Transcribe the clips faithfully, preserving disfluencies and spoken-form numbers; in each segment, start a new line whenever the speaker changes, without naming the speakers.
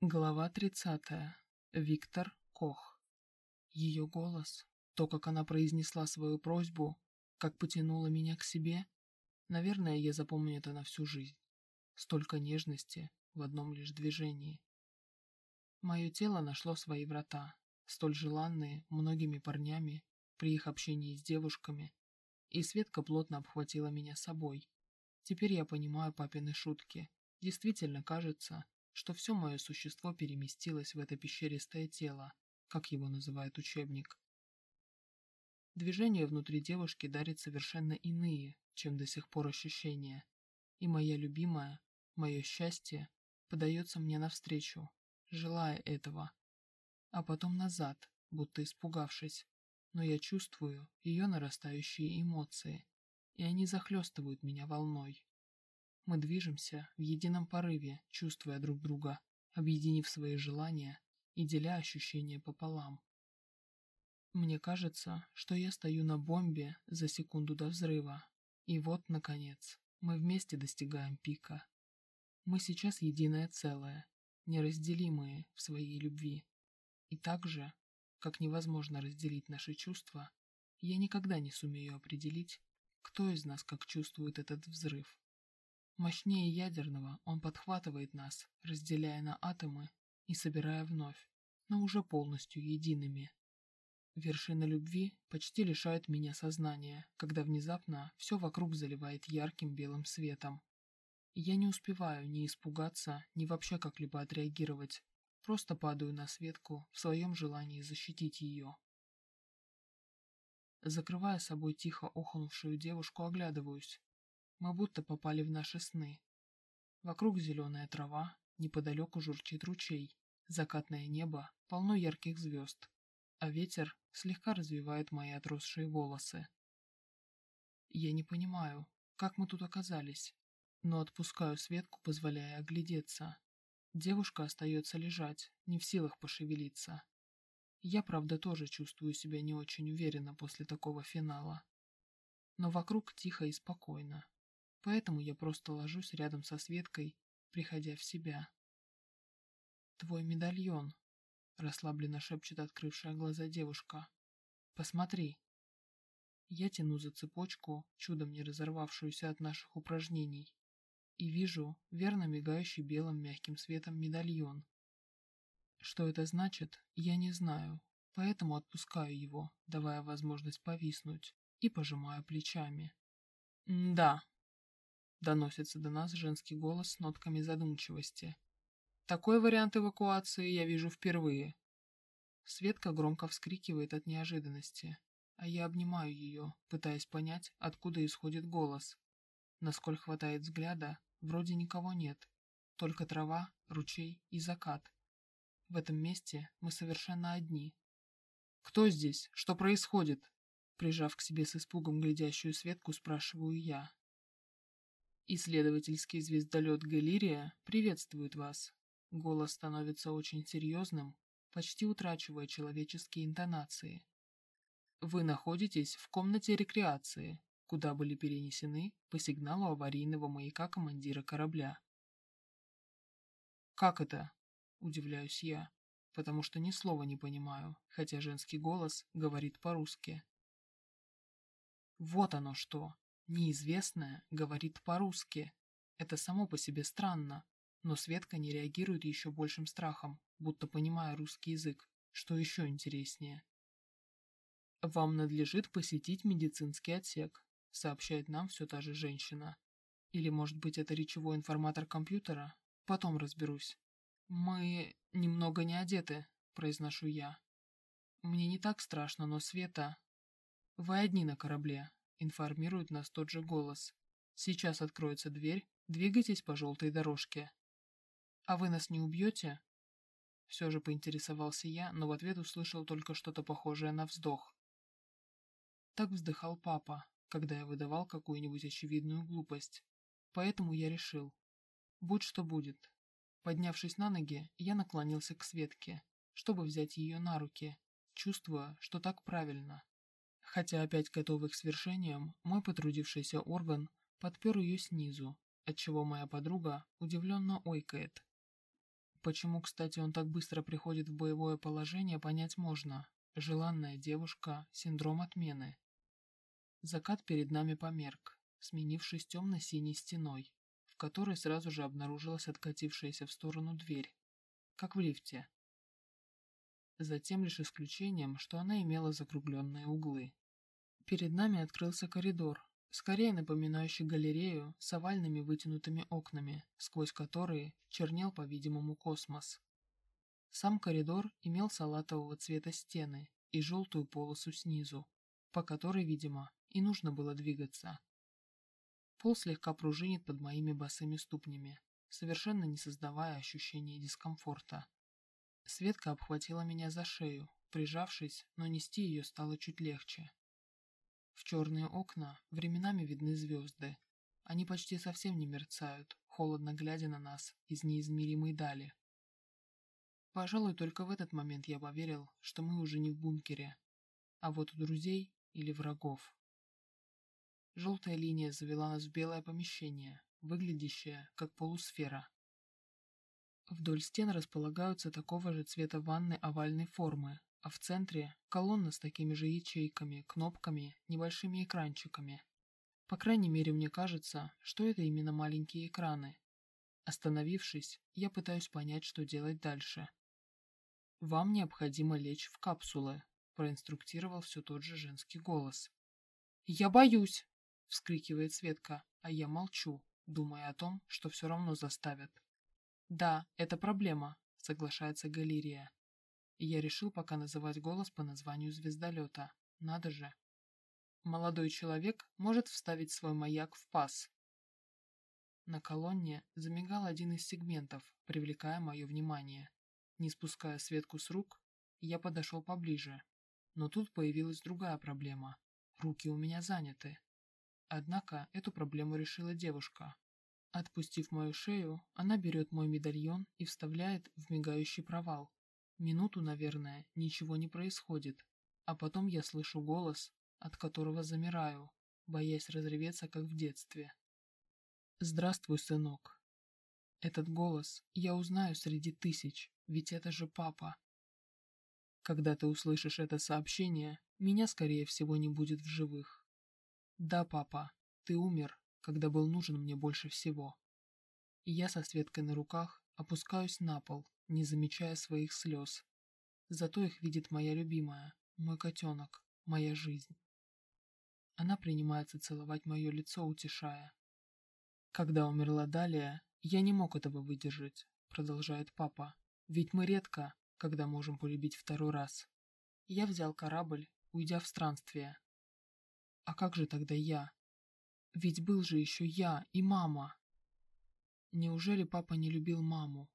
Глава тридцатая. Виктор Кох. Ее голос, то, как она произнесла свою просьбу, как потянула меня к себе, наверное, я запомню это на всю жизнь. Столько нежности в одном лишь движении. Мое тело нашло свои врата, столь желанные многими парнями при их общении с девушками, и Светка плотно обхватила меня собой. Теперь я понимаю папины шутки. Действительно кажется, что все мое существо переместилось в это пещеристое тело, как его называет учебник. Движения внутри девушки дарят совершенно иные, чем до сих пор ощущения, и моя любимая, мое счастье, подается мне навстречу, желая этого, а потом назад, будто испугавшись, но я чувствую ее нарастающие эмоции, и они захлестывают меня волной. Мы движемся в едином порыве, чувствуя друг друга, объединив свои желания и деля ощущения пополам. Мне кажется, что я стою на бомбе за секунду до взрыва, и вот, наконец, мы вместе достигаем пика. Мы сейчас единое целое, неразделимые в своей любви. И так же, как невозможно разделить наши чувства, я никогда не сумею определить, кто из нас как чувствует этот взрыв. Мощнее ядерного он подхватывает нас, разделяя на атомы и собирая вновь, но уже полностью едиными. Вершина любви почти лишает меня сознания, когда внезапно все вокруг заливает ярким белым светом. И я не успеваю ни испугаться, ни вообще как-либо отреагировать, просто падаю на Светку в своем желании защитить ее. Закрывая собой тихо охнувшую девушку, оглядываюсь. Мы будто попали в наши сны. Вокруг зеленая трава, неподалеку журчит ручей, закатное небо полно ярких звезд, а ветер слегка развивает мои отросшие волосы. Я не понимаю, как мы тут оказались, но отпускаю Светку, позволяя оглядеться. Девушка остается лежать, не в силах пошевелиться. Я, правда, тоже чувствую себя не очень уверенно после такого финала. Но вокруг тихо и спокойно. Поэтому я просто ложусь рядом со Светкой, приходя в себя. «Твой медальон», — расслабленно шепчет открывшая глаза девушка. «Посмотри». Я тяну за цепочку, чудом не разорвавшуюся от наших упражнений, и вижу верно мигающий белым мягким светом медальон. Что это значит, я не знаю, поэтому отпускаю его, давая возможность повиснуть, и пожимаю плечами. «Да», — доносится до нас женский голос с нотками задумчивости. «Такой вариант эвакуации я вижу впервые». Светка громко вскрикивает от неожиданности, а я обнимаю ее, пытаясь понять, откуда исходит голос. Насколько хватает взгляда, вроде никого нет, только трава, ручей и закат. В этом месте мы совершенно одни. «Кто здесь? Что происходит?» Прижав к себе с испугом глядящую Светку, спрашиваю я. «Исследовательский звездолет Галирия приветствует вас». Голос становится очень серьезным, почти утрачивая человеческие интонации. «Вы находитесь в комнате рекреации, куда были перенесены по сигналу аварийного маяка командира корабля». «Как это?» – удивляюсь я, потому что ни слова не понимаю, хотя женский голос говорит по-русски. Вот оно что! Неизвестное говорит по-русски. Это само по себе странно, но Светка не реагирует еще большим страхом, будто понимая русский язык, что еще интереснее. «Вам надлежит посетить медицинский отсек», — сообщает нам все та же женщина. Или, может быть, это речевой информатор компьютера? Потом разберусь. «Мы немного не одеты», — произношу я. «Мне не так страшно, но Света...» «Вы одни на корабле», — информирует нас тот же голос. «Сейчас откроется дверь, двигайтесь по желтой дорожке». «А вы нас не убьете?» Все же поинтересовался я, но в ответ услышал только что-то похожее на вздох. Так вздыхал папа, когда я выдавал какую-нибудь очевидную глупость. Поэтому я решил. Будь что будет. Поднявшись на ноги, я наклонился к Светке, чтобы взять ее на руки, чувствуя, что так правильно. Хотя опять готовый к свершениям, мой потрудившийся орган подпер ее снизу, отчего моя подруга удивленно ойкает. Почему, кстати, он так быстро приходит в боевое положение, понять можно. Желанная девушка, синдром отмены. Закат перед нами померк, сменившись темно-синей стеной, в которой сразу же обнаружилась откатившаяся в сторону дверь, как в лифте. За тем лишь исключением, что она имела закругленные углы. Перед нами открылся коридор, скорее напоминающий галерею с овальными вытянутыми окнами, сквозь которые чернел, по-видимому, космос. Сам коридор имел салатового цвета стены и желтую полосу снизу, по которой, видимо, и нужно было двигаться. Пол слегка пружинит под моими босыми ступнями, совершенно не создавая ощущения дискомфорта. Светка обхватила меня за шею, прижавшись, но нести ее стало чуть легче. В черные окна временами видны звезды. Они почти совсем не мерцают, холодно глядя на нас из неизмеримой дали. Пожалуй, только в этот момент я поверил, что мы уже не в бункере, а вот у друзей или врагов. Желтая линия завела нас в белое помещение, выглядящее как полусфера. Вдоль стен располагаются такого же цвета ванны овальной формы, а в центре колонна с такими же ячейками, кнопками, небольшими экранчиками. По крайней мере, мне кажется, что это именно маленькие экраны. Остановившись, я пытаюсь понять, что делать дальше. «Вам необходимо лечь в капсулы», – проинструктировал все тот же женский голос. «Я боюсь!» – вскрикивает Светка, а я молчу, думая о том, что все равно заставят. «Да, это проблема», — соглашается Галерия. И я решил пока называть голос по названию звездолета. Надо же. Молодой человек может вставить свой маяк в паз. На колонне замигал один из сегментов, привлекая мое внимание. Не спуская Светку с рук, я подошел поближе. Но тут появилась другая проблема. Руки у меня заняты. Однако эту проблему решила девушка. Отпустив мою шею, она берет мой медальон и вставляет в мигающий провал. Минуту, наверное, ничего не происходит, а потом я слышу голос, от которого замираю, боясь разреветься, как в детстве. «Здравствуй, сынок». Этот голос я узнаю среди тысяч, ведь это же папа. Когда ты услышишь это сообщение, меня, скорее всего, не будет в живых. Да, папа, ты умер, когда был нужен мне больше всего. И я со Светкой на руках опускаюсь на пол, не замечая своих слез. Зато их видит моя любимая, мой котенок, моя жизнь. Она принимается целовать мое лицо, утешая. Когда умерла Далия, я не мог этого выдержать, продолжает папа. Ведь мы редко, когда можем полюбить второй раз. Я взял корабль, уйдя в странствие. А как же тогда я? Ведь был же еще я и мама. Неужели папа не любил маму?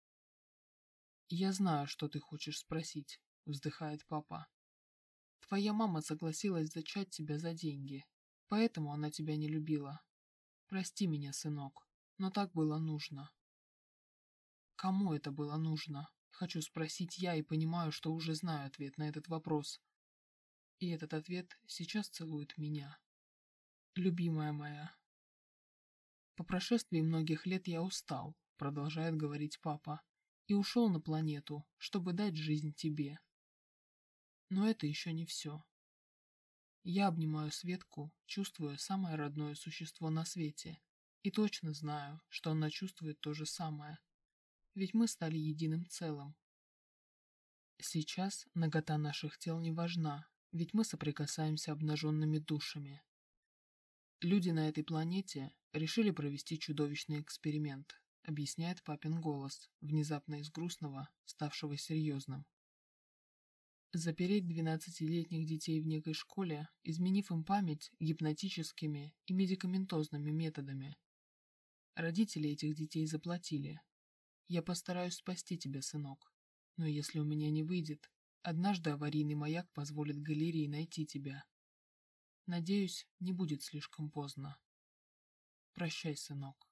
«Я знаю, что ты хочешь спросить», — вздыхает папа. «Твоя мама согласилась зачать тебя за деньги, поэтому она тебя не любила. Прости меня, сынок, но так было нужно». Кому это было нужно? Хочу спросить я и понимаю, что уже знаю ответ на этот вопрос. И этот ответ сейчас целует меня. Любимая моя. По прошествии многих лет я устал, продолжает говорить папа, и ушел на планету, чтобы дать жизнь тебе. Но это еще не все. Я обнимаю Светку, чувствуя самое родное существо на свете, и точно знаю, что она чувствует то же самое. Ведь мы стали единым целым. Сейчас нагота наших тел не важна, ведь мы соприкасаемся обнаженными душами. Люди на этой планете решили провести чудовищный эксперимент, объясняет папин голос, внезапно из грустного, ставшего серьезным. Запереть двенадцатилетних детей в некой школе, изменив им память гипнотическими и медикаментозными методами. Родители этих детей заплатили. Я постараюсь спасти тебя, сынок. Но если у меня не выйдет, однажды аварийный маяк позволит Галерии найти тебя. Надеюсь, не будет слишком поздно. Прощай, сынок.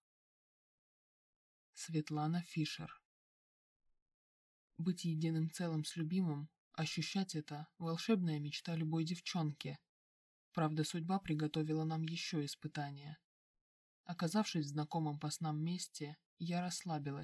Светлана Фишер. Быть единым целым с любимым, ощущать это – волшебная мечта любой девчонки. Правда, судьба приготовила нам еще испытания. Оказавшись в знакомом по снам месте, я расслабилась,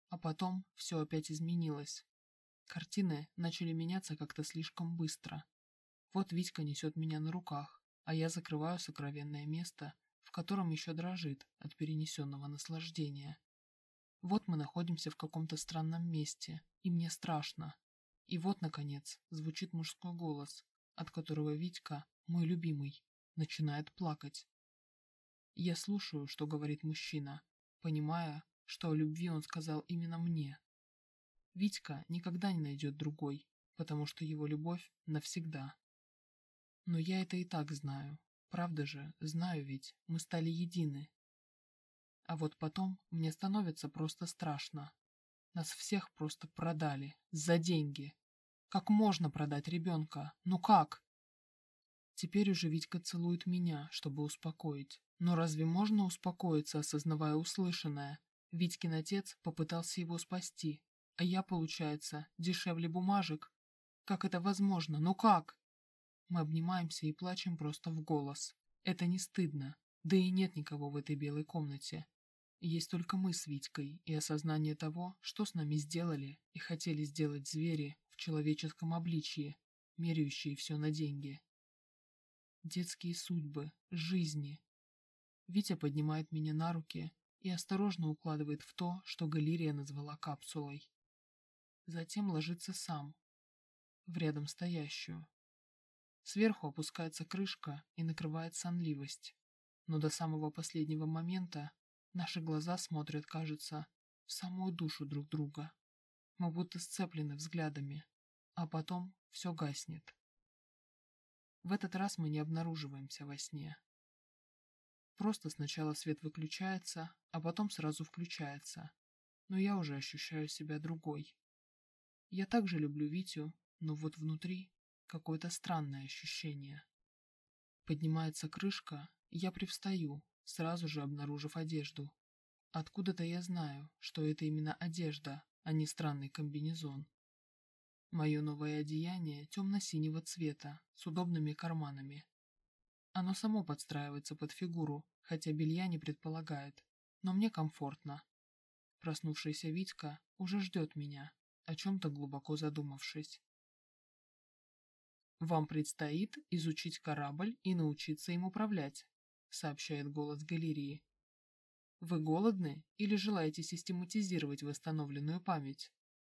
А потом все опять изменилось. Картины начали меняться как-то слишком быстро. Вот Витька несет меня на руках, а я закрываю сокровенное место, в котором еще дрожит от перенесенного наслаждения. Вот мы находимся в каком-то странном месте, и мне страшно. И вот, наконец, звучит мужской голос, от которого Витька, мой любимый, начинает плакать. Я слушаю, что говорит мужчина, понимая, что о любви он сказал именно мне. Витька никогда не найдет другой, потому что его любовь навсегда. Но я это и так знаю. Правда же, знаю ведь, мы стали едины. А вот потом мне становится просто страшно. Нас всех просто продали. За деньги. Как можно продать ребенка? Ну как? Теперь уже Витька целует меня, чтобы успокоить. Но разве можно успокоиться, осознавая услышанное? Витькин отец попытался его спасти. А я, получается, дешевле бумажек? Как это возможно? Ну как? Мы обнимаемся и плачем просто в голос. Это не стыдно. Да и нет никого в этой белой комнате. Есть только мы с Витькой и осознание того, что с нами сделали и хотели сделать звери в человеческом обличье, меряющие все на деньги. Детские судьбы, жизни. Витя поднимает меня на руки и осторожно укладывает в то, что Галерия назвала капсулой. Затем ложится сам, в рядом стоящую. Сверху опускается крышка и накрывает сонливость. Но до самого последнего момента наши глаза смотрят, кажется, в самую душу друг друга. Мы будто сцеплены взглядами, а потом все гаснет. В этот раз мы не обнаруживаемся во сне. Просто сначала свет выключается, а потом сразу включается. Но я уже ощущаю себя другой. Я также люблю Витю, но вот внутри какое-то странное ощущение. Поднимается крышка, и я привстаю, сразу же обнаружив одежду. Откуда-то я знаю, что это именно одежда, а не странный комбинезон. Мое новое одеяние темно-синего цвета, с удобными карманами. Оно само подстраивается под фигуру, хотя белья не предполагает, но мне комфортно. Проснувшийся Витька уже ждет меня, о чем-то глубоко задумавшись. «Вам предстоит изучить корабль и научиться им управлять», — сообщает голос галереи. «Вы голодны или желаете систематизировать восстановленную память?»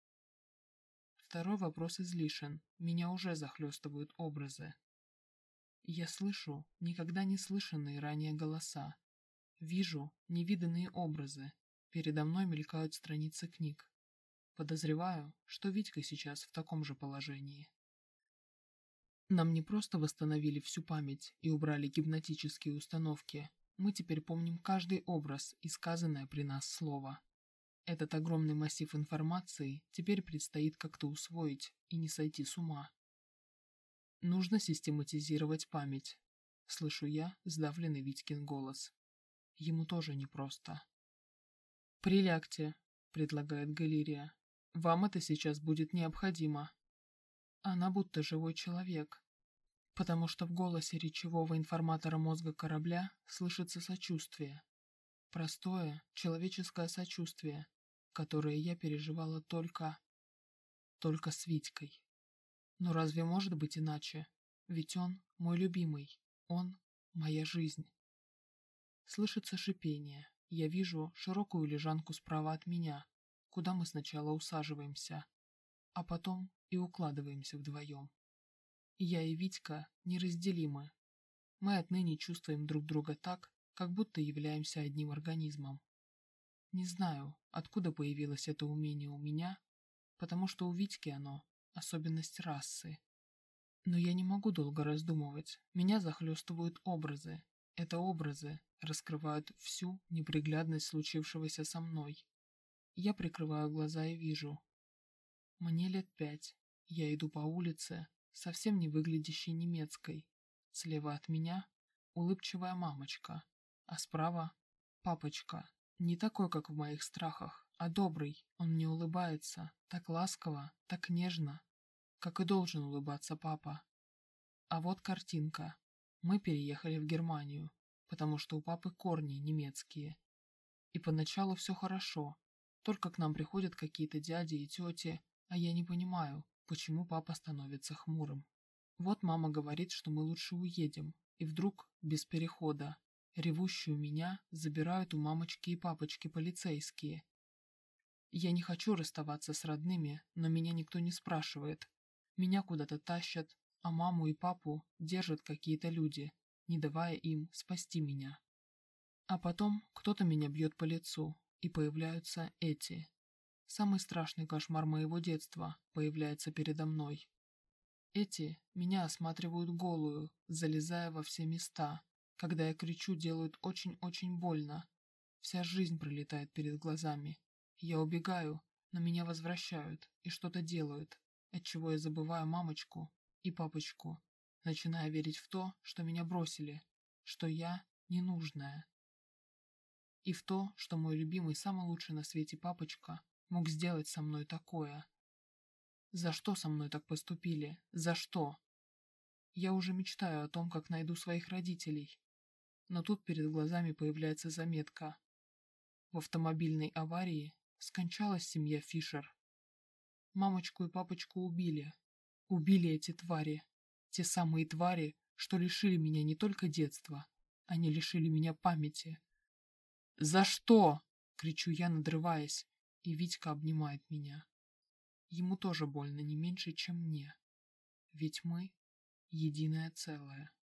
Второй вопрос излишен, меня уже захлестывают образы. Я слышу никогда не слышанные ранее голоса, вижу невиданные образы, передо мной мелькают страницы книг. Подозреваю, что Витька сейчас в таком же положении. Нам не просто восстановили всю память и убрали гипнотические установки, мы теперь помним каждый образ и сказанное при нас слово. Этот огромный массив информации теперь предстоит как-то усвоить и не сойти с ума. Нужно систематизировать память. Слышу я сдавленный Витькин голос. Ему тоже непросто. «Прилягте», — предлагает Галерия. «Вам это сейчас будет необходимо». Она будто живой человек, потому что в голосе речевого информатора мозга корабля слышится сочувствие. Простое, человеческое сочувствие, которое я переживала только... только с Витькой. Но разве может быть иначе? Ведь он мой любимый, он моя жизнь. Слышится шипение. Я вижу широкую лежанку справа от меня, куда мы сначала усаживаемся, а потом и укладываемся вдвоем. Я и Витька неразделимы. Мы отныне чувствуем друг друга так, как будто являемся одним организмом. Не знаю, откуда появилось это умение у меня, потому что у Витьки оно – особенность расы. Но я не могу долго раздумывать, меня захлестывают образы. Это образы раскрывают всю неприглядность случившегося со мной. Я прикрываю глаза и вижу. Мне лет пять. Я иду по улице, совсем не выглядящей немецкой. Слева от меня улыбчивая мамочка, а справа папочка. Не такой, как в моих страхах, а добрый. Он мне улыбается, так ласково, так нежно, как и должен улыбаться папа. А вот картинка. Мы переехали в Германию, потому что у папы корни немецкие. И поначалу все хорошо. Только к нам приходят какие-то дяди и тети, а я не понимаю, почему папа становится хмурым. Вот мама говорит, что мы лучше уедем, и вдруг, без перехода, ревущую меня забирают у мамочки и папочки полицейские. Я не хочу расставаться с родными, но меня никто не спрашивает. Меня куда-то тащат, а маму и папу держат какие-то люди, не давая им спасти меня. А потом кто-то меня бьет по лицу, и появляются эти. Самый страшный кошмар моего детства появляется передо мной. Эти меня осматривают голую, залезая во все места. Когда я кричу, делают очень-очень больно. Вся жизнь пролетает перед глазами. Я убегаю, но меня возвращают и что-то делают, отчего я забываю мамочку и папочку, начиная верить в то, что меня бросили, что я ненужная. И в то, что мой любимый, самый лучший на свете папочка мог сделать со мной такое. За что со мной так поступили? За что? Я уже мечтаю о том, как найду своих родителей. Но тут перед глазами появляется заметка. В автомобильной аварии скончалась семья Фишер. Мамочку и папочку убили. Убили эти твари. Те самые твари, что лишили меня не только детства, они лишили меня памяти. «За что?» — кричу я, надрываясь, и Витька обнимает меня. Ему тоже больно не меньше, чем мне. Ведь мы единое целое.